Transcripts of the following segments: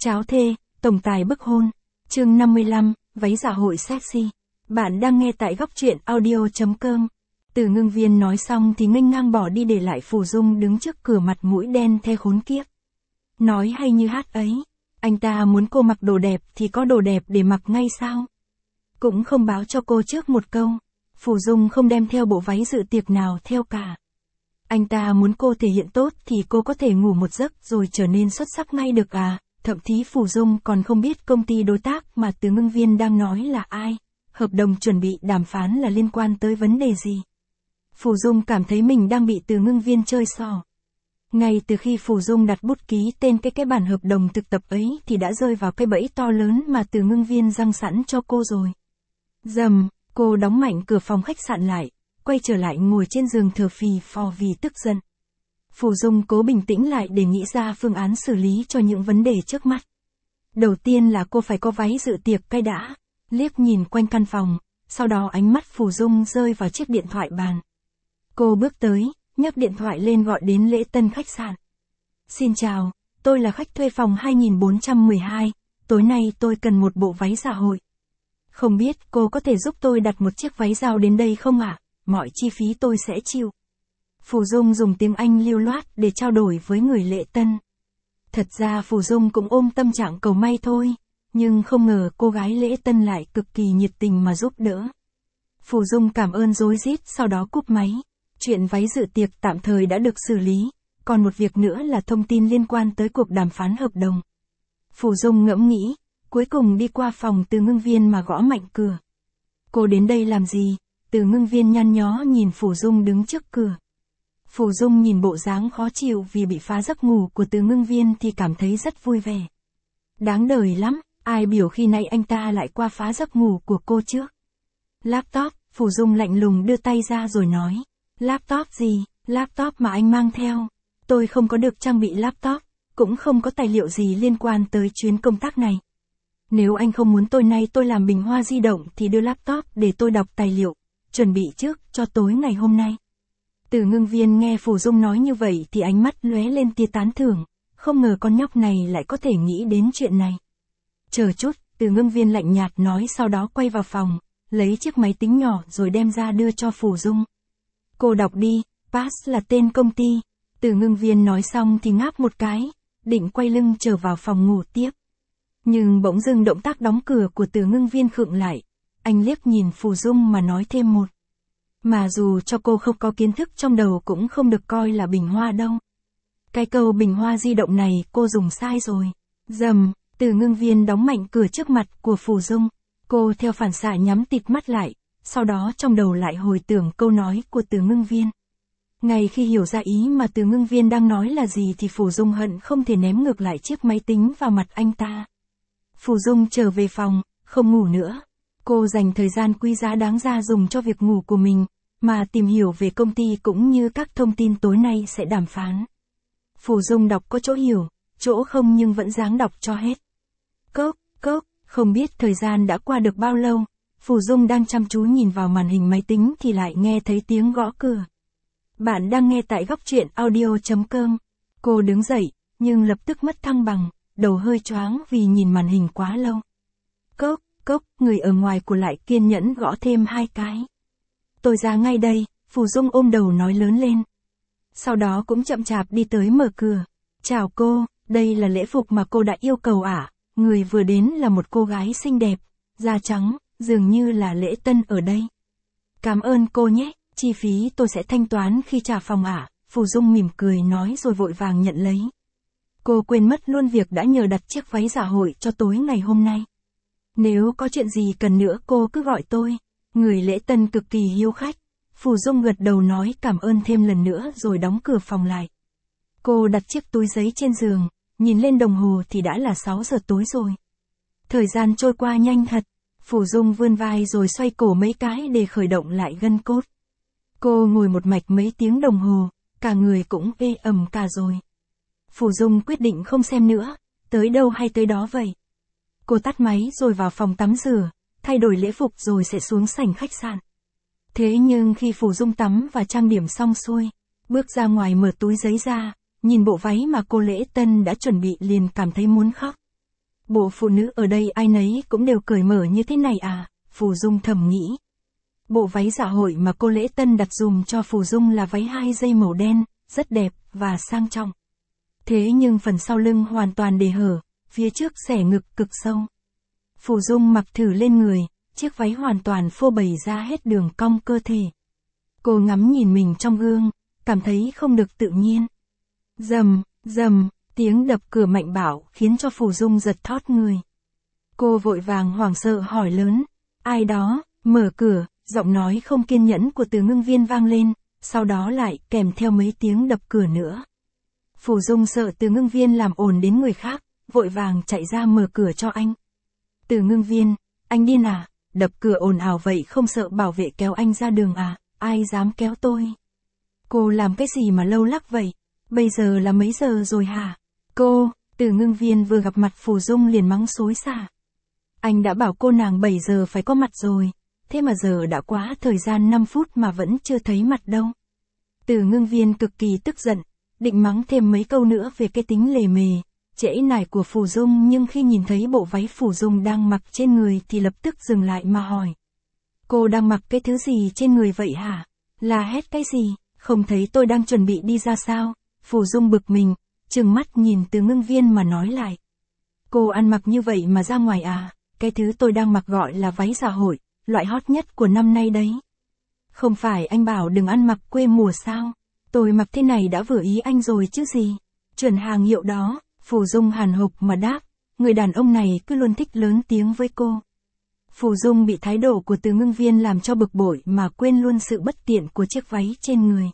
Cháo thê, tổng tài bức hôn. Chương 55, váy dạ hội sexy. Bạn đang nghe tại góc truyện audio.com. Từ Ngưng Viên nói xong thì nghênh ngang bỏ đi để lại Phù Dung đứng trước cửa mặt mũi đen the khốn kiếp. Nói hay như hát ấy, anh ta muốn cô mặc đồ đẹp thì có đồ đẹp để mặc ngay sao? Cũng không báo cho cô trước một câu. Phù Dung không đem theo bộ váy dự tiệc nào theo cả. Anh ta muốn cô thể hiện tốt thì cô có thể ngủ một giấc rồi trở nên xuất sắc ngay được à? Thậm chí Phù Dung còn không biết công ty đối tác mà Từ Ngưng Viên đang nói là ai, hợp đồng chuẩn bị đàm phán là liên quan tới vấn đề gì. Phù Dung cảm thấy mình đang bị Từ Ngưng Viên chơi xỏ. Ngay từ khi Phù Dung đặt bút ký tên cái bản hợp đồng thực tập ấy thì đã rơi vào cái bẫy to lớn mà Từ Ngưng Viên răng sẵn cho cô rồi. Dầm, cô đóng mạnh cửa phòng khách sạn lại, quay trở lại ngồi trên giường thở phì phò vì tức giận. Phù Dung cố bình tĩnh lại để nghĩ ra phương án xử lý cho những vấn đề trước mắt. Đầu tiên là cô phải có váy dự tiệc cái đã, liếc nhìn quanh căn phòng, sau đó ánh mắt Phù Dung rơi vào chiếc điện thoại bàn. Cô bước tới, nhấc điện thoại lên gọi đến lễ tân khách sạn. Xin chào, tôi là khách thuê phòng 2412, tối nay tôi cần một bộ váy dạ hội. Không biết cô có thể giúp tôi đặt một chiếc váy giao đến đây không ạ? Mọi chi phí tôi sẽ chịu. Phù Dung dùng tiếng Anh lưu loát để trao đổi với người lễ tân. Thật ra Phù Dung cũng ôm tâm trạng cầu may thôi, nhưng không ngờ cô gái lễ tân lại cực kỳ nhiệt tình mà giúp đỡ. Phù Dung cảm ơn rối rít sau đó cúp máy. Chuyện váy dự tiệc tạm thời đã được xử lý, còn một việc nữa là thông tin liên quan tới cuộc đàm phán hợp đồng. Phù Dung ngẫm nghĩ, cuối cùng đi qua phòng Từ Ngưng Viên mà gõ mạnh cửa. Cô đến đây làm gì? Từ Ngưng Viên nhăn nhó nhìn Phù Dung đứng trước cửa. Phù Dung nhìn bộ dáng khó chịu vì bị phá giấc ngủ của Từ Ngưng Viên thì cảm thấy rất vui vẻ. Đáng đời lắm, ai biểu khi nãy anh ta lại qua phá giấc ngủ của cô trước. Laptop, Phù Dung lạnh lùng đưa tay ra rồi nói. Laptop gì? Laptop mà anh mang theo. Tôi không có được trang bị laptop, cũng không có tài liệu gì liên quan tới chuyến công tác này. Nếu anh không muốn tối nay tôi làm bình hoa di động thì đưa laptop để tôi đọc tài liệu, chuẩn bị trước cho tối ngày hôm nay. Từ Ngưng Viên nghe Phù Dung nói như vậy thì ánh mắt lóe lên tia tán thưởng, không ngờ con nhóc này lại có thể nghĩ đến chuyện này. Chờ chút, Từ Ngưng Viên lạnh nhạt nói sau đó quay vào phòng, lấy chiếc máy tính nhỏ rồi đem ra đưa cho Phù Dung. Cô đọc đi, Pass là tên công ty. Từ Ngưng Viên nói xong thì ngáp một cái, định quay lưng trở vào phòng ngủ tiếp. Nhưng bỗng dưng động tác đóng cửa của Từ Ngưng Viên khựng lại, anh liếc nhìn Phù Dung mà nói thêm một. Mà dù cho cô không có kiến thức trong đầu cũng không được coi là bình hoa đâu. Cái câu bình hoa di động này cô dùng sai rồi. Dầm, Từ Ngưng Viên đóng mạnh cửa trước mặt của Phù Dung. Cô theo phản xạ nhắm tịt mắt lại, sau đó trong đầu lại hồi tưởng câu nói của Từ Ngưng Viên. Ngay khi hiểu ra ý mà Từ Ngưng Viên đang nói là gì thì Phù Dung hận không thể ném ngược lại chiếc máy tính vào mặt anh ta. Phù Dung trở về phòng, không ngủ nữa. Cô dành thời gian quý giá đáng ra dùng cho việc ngủ của mình, mà tìm hiểu về công ty cũng như các thông tin tối nay sẽ đàm phán. Phù Dung đọc có chỗ hiểu, chỗ không nhưng vẫn dáng đọc cho hết. Cốc, không biết thời gian đã qua được bao lâu, Phù Dung đang chăm chú nhìn vào màn hình máy tính thì lại nghe thấy tiếng gõ cửa. Bạn đang nghe tại góc truyện audio.com. Cô đứng dậy, nhưng lập tức mất thăng bằng, đầu hơi choáng vì nhìn màn hình quá lâu. Cốc, người ở ngoài của lại kiên nhẫn gõ thêm 2 cái. Tôi ra ngay đây, Phù Dung ôm đầu nói lớn lên. Sau đó cũng chậm chạp đi tới mở cửa. Chào cô, đây là lễ phục mà cô đã yêu cầu ạ. Người vừa đến là một cô gái xinh đẹp, da trắng, dường như là lễ tân ở đây. Cảm ơn cô nhé, chi phí tôi sẽ thanh toán khi trả phòng ạ. Phù Dung mỉm cười nói rồi vội vàng nhận lấy. Cô quên mất luôn việc đã nhờ đặt chiếc váy dạ hội cho tối ngày hôm nay. Nếu có chuyện gì cần nữa cô cứ gọi tôi. Người lễ tân cực kỳ hiếu khách. Phù Dung gật đầu nói cảm ơn thêm lần nữa rồi đóng cửa phòng lại. Cô đặt chiếc túi giấy trên giường, nhìn lên đồng hồ thì đã là 6 giờ tối rồi. Thời gian trôi qua nhanh thật. Phù Dung vươn vai rồi xoay cổ mấy cái để khởi động lại gân cốt. Cô ngồi một mạch mấy tiếng đồng hồ, cả người cũng ê ẩm cả rồi. Phù Dung quyết định không xem nữa, tới đâu hay tới đó vậy. Cô tắt máy rồi vào phòng tắm rửa, thay đổi lễ phục rồi sẽ xuống sảnh khách sạn. Thế nhưng khi Phù Dung tắm và trang điểm xong xuôi, bước ra ngoài mở túi giấy ra, nhìn bộ váy mà cô lễ tân đã chuẩn bị liền cảm thấy muốn khóc. Bộ phụ nữ ở đây ai nấy cũng đều cởi mở như thế này à, Phù Dung thầm nghĩ. Bộ váy dạ hội mà cô Lễ Tân đặt dùm cho Phù Dung là váy 2 dây màu đen, rất đẹp, và sang trọng. Thế nhưng phần sau lưng hoàn toàn để hở, phía trước xẻ ngực cực sâu. Phù Dung mặc thử lên người, chiếc váy hoàn toàn phô bày ra hết đường cong cơ thể. Cô ngắm nhìn mình trong gương, cảm thấy không được tự nhiên. Rầm, rầm, tiếng đập cửa mạnh bạo khiến cho Phù Dung giật thót người. Cô vội vàng hoảng sợ hỏi lớn, ai đó, mở cửa, giọng nói không kiên nhẫn của Từ Ngưng Viên vang lên, sau đó lại kèm theo mấy tiếng đập cửa nữa. Phù Dung sợ Từ Ngưng Viên làm ồn đến người khác, vội vàng chạy ra mở cửa cho anh. Từ Ngưng Viên, anh điên à, đập cửa ồn ào vậy không sợ bảo vệ kéo anh ra đường à, ai dám kéo tôi? Cô làm cái gì mà lâu lắc vậy? Bây giờ là mấy giờ rồi hả? Cô, Từ Ngưng Viên vừa gặp mặt Phù Dung liền mắng xối xả. Anh đã bảo cô nàng 7 giờ phải có mặt rồi, thế mà giờ đã quá thời gian 5 phút mà vẫn chưa thấy mặt đâu. Từ Ngưng Viên cực kỳ tức giận, định mắng thêm mấy câu nữa về cái tính lề mề, trễ nải của Phù Dung, nhưng khi nhìn thấy bộ váy Phù Dung đang mặc trên người thì lập tức dừng lại mà hỏi. Cô đang mặc cái thứ gì trên người vậy hả? La hét cái gì? Không thấy tôi đang chuẩn bị đi ra sao? Phù Dung bực mình, trừng mắt nhìn Từ Ngưng Viên mà nói lại. Cô ăn mặc như vậy mà ra ngoài à? Cái thứ tôi đang mặc gọi là váy dạ hội, loại hot nhất của năm nay đấy. Không phải anh bảo đừng ăn mặc quê mùa sao? Tôi mặc thế này đã vừa ý anh rồi chứ gì? Chuẩn hàng hiệu đó, Phù Dung hàn hộc mà đáp, người đàn ông này cứ luôn thích lớn tiếng với cô. Phù Dung bị thái độ của Từ Ngưng Viên làm cho bực bội mà quên luôn sự bất tiện của chiếc váy trên người.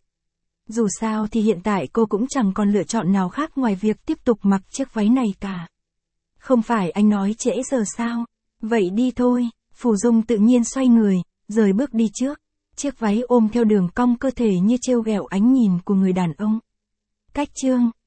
Dù sao thì hiện tại cô cũng chẳng còn lựa chọn nào khác ngoài việc tiếp tục mặc chiếc váy này cả. Không phải anh nói trễ giờ sao? Vậy đi thôi, Phù Dung tự nhiên xoay người, rời bước đi trước. Chiếc váy ôm theo đường cong cơ thể như trêu ghẹo ánh nhìn của người đàn ông. Cách chương